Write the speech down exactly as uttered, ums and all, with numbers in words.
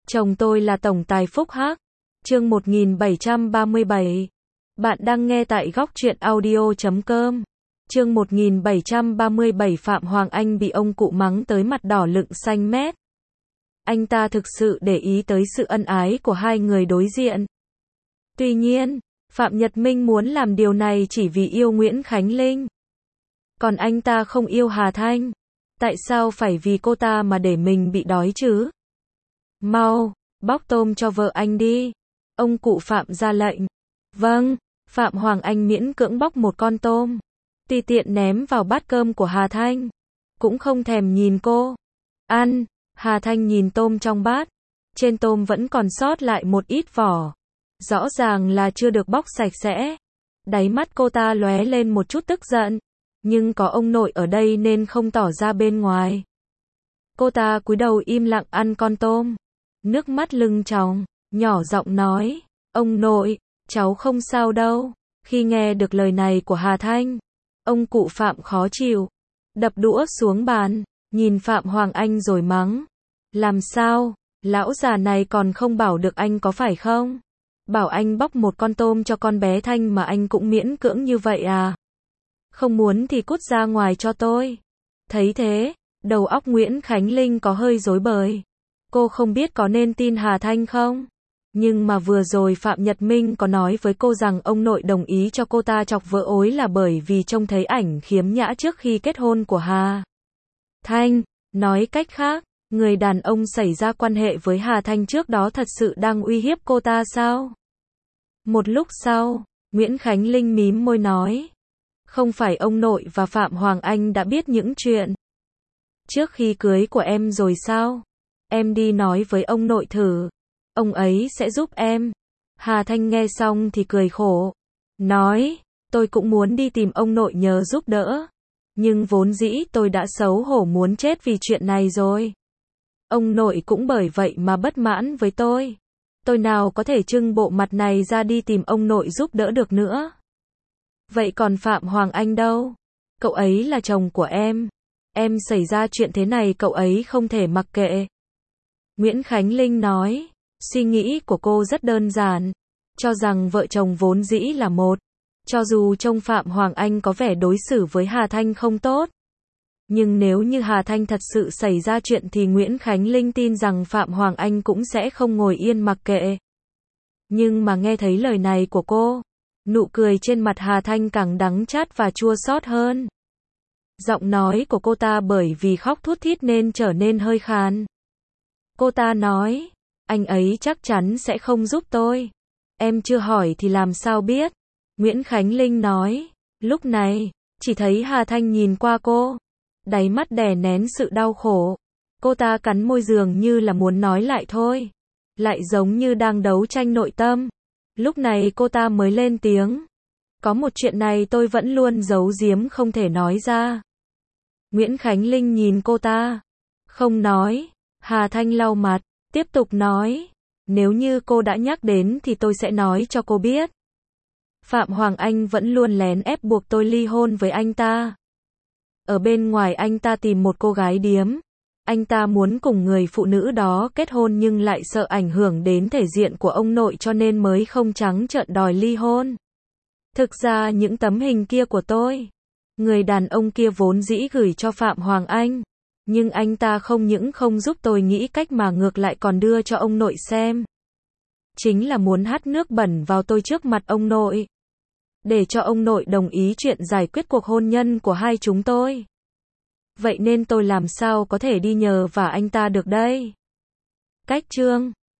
Chồng tôi là tổng tài Phúc Hắc. Chương một nghìn bảy trăm ba mươi bảy. Bạn đang nghe tại góc truyện audio chấm com. Chương một nghìn bảy trăm ba mươi bảy. Phạm Hoàng Anh bị ông cụ mắng tới mặt đỏ lựng xanh mét. Anh ta thực sự để ý tới sự ân ái của hai người đối diện. Tuy nhiên, Phạm Nhật Minh muốn làm điều này chỉ vì yêu Nguyễn Khánh Linh. Còn anh ta không yêu Hà Thanh. Tại sao phải vì cô ta mà để mình bị đói chứ? Mau, bóc tôm cho vợ anh đi. Ông cụ Phạm ra lệnh. Vâng, Phạm Hoàng Anh miễn cưỡng bóc một con tôm. Tùy tiện ném vào bát cơm của Hà Thanh. Cũng không thèm nhìn cô. Ăn, Hà Thanh nhìn tôm trong bát. Trên tôm vẫn còn sót lại một ít vỏ. Rõ ràng là chưa được bóc sạch sẽ. Đáy mắt cô ta lóe lên một chút tức giận. Nhưng có ông nội ở đây nên không tỏ ra bên ngoài. Cô ta cúi đầu im lặng ăn con tôm. Nước mắt lưng tròng, nhỏ giọng nói, ông nội, cháu không sao đâu. Khi nghe được lời này của Hà Thanh, ông cụ Phạm khó chịu, đập đũa xuống bàn, nhìn Phạm Hoàng Anh rồi mắng. Làm sao, lão già này còn không bảo được anh có phải không? Bảo anh bóc một con tôm cho con bé Thanh mà anh cũng miễn cưỡng như vậy à? Không muốn thì cút ra ngoài cho tôi. Thấy thế, đầu óc Nguyễn Khánh Linh có hơi rối bời. Cô không biết có nên tin Hà Thanh không? Nhưng mà vừa rồi Phạm Nhật Minh có nói với cô rằng ông nội đồng ý cho cô ta chọc vợ ối là bởi vì trông thấy ảnh khiếm nhã trước khi kết hôn của Hà Thanh. Nói cách khác, người đàn ông xảy ra quan hệ với Hà Thanh trước đó thật sự đang uy hiếp cô ta sao? Một lúc sau, Nguyễn Khánh Linh mím môi nói. Không phải ông nội và Phạm Hoàng Anh đã biết những chuyện trước khi cưới của em rồi sao? Em đi nói với ông nội thử. Ông ấy sẽ giúp em. Hà Thanh nghe xong thì cười khổ. Nói, tôi cũng muốn đi tìm ông nội nhờ giúp đỡ. Nhưng vốn dĩ tôi đã xấu hổ muốn chết vì chuyện này rồi. Ông nội cũng bởi vậy mà bất mãn với tôi. Tôi nào có thể trưng bộ mặt này ra đi tìm ông nội giúp đỡ được nữa. Vậy còn Phạm Hoàng Anh đâu? Cậu ấy là chồng của em. Em xảy ra chuyện thế này cậu ấy không thể mặc kệ. Nguyễn Khánh Linh nói, suy nghĩ của cô rất đơn giản, cho rằng vợ chồng vốn dĩ là một. Cho dù trông Phạm Hoàng Anh có vẻ đối xử với Hà Thanh không tốt. Nhưng nếu như Hà Thanh thật sự xảy ra chuyện thì Nguyễn Khánh Linh tin rằng Phạm Hoàng Anh cũng sẽ không ngồi yên mặc kệ. Nhưng mà nghe thấy lời này của cô, nụ cười trên mặt Hà Thanh càng đắng chát và chua xót hơn. Giọng nói của cô ta bởi vì khóc thút thít nên trở nên hơi khàn. Cô ta nói, anh ấy chắc chắn sẽ không giúp tôi. Em chưa hỏi thì làm sao biết? Nguyễn Khánh Linh nói, lúc này, chỉ thấy Hà Thanh nhìn qua cô. Đáy mắt đè nén sự đau khổ. Cô ta cắn môi dường như là muốn nói lại thôi. Lại giống như đang đấu tranh nội tâm. Lúc này cô ta mới lên tiếng. Có một chuyện này tôi vẫn luôn giấu giếm không thể nói ra. Nguyễn Khánh Linh nhìn cô ta. Không nói. Hà Thanh lau mặt. Tiếp tục nói. Nếu như cô đã nhắc đến thì tôi sẽ nói cho cô biết. Phạm Hoàng Anh vẫn luôn lén ép buộc tôi ly hôn với anh ta. Ở bên ngoài anh ta tìm một cô gái điếm. Anh ta muốn cùng người phụ nữ đó kết hôn nhưng lại sợ ảnh hưởng đến thể diện của ông nội cho nên mới không trắng trợn đòi ly hôn. Thực ra những tấm hình kia của tôi, người đàn ông kia vốn dĩ gửi cho Phạm Hoàng Anh. Nhưng anh ta không những không giúp tôi nghĩ cách mà ngược lại còn đưa cho ông nội xem. Chính là muốn hắt nước bẩn vào tôi trước mặt ông nội. Để cho ông nội đồng ý chuyện giải quyết cuộc hôn nhân của hai chúng tôi. Vậy nên tôi làm sao có thể đi nhờ vả anh ta được đây? Cách chương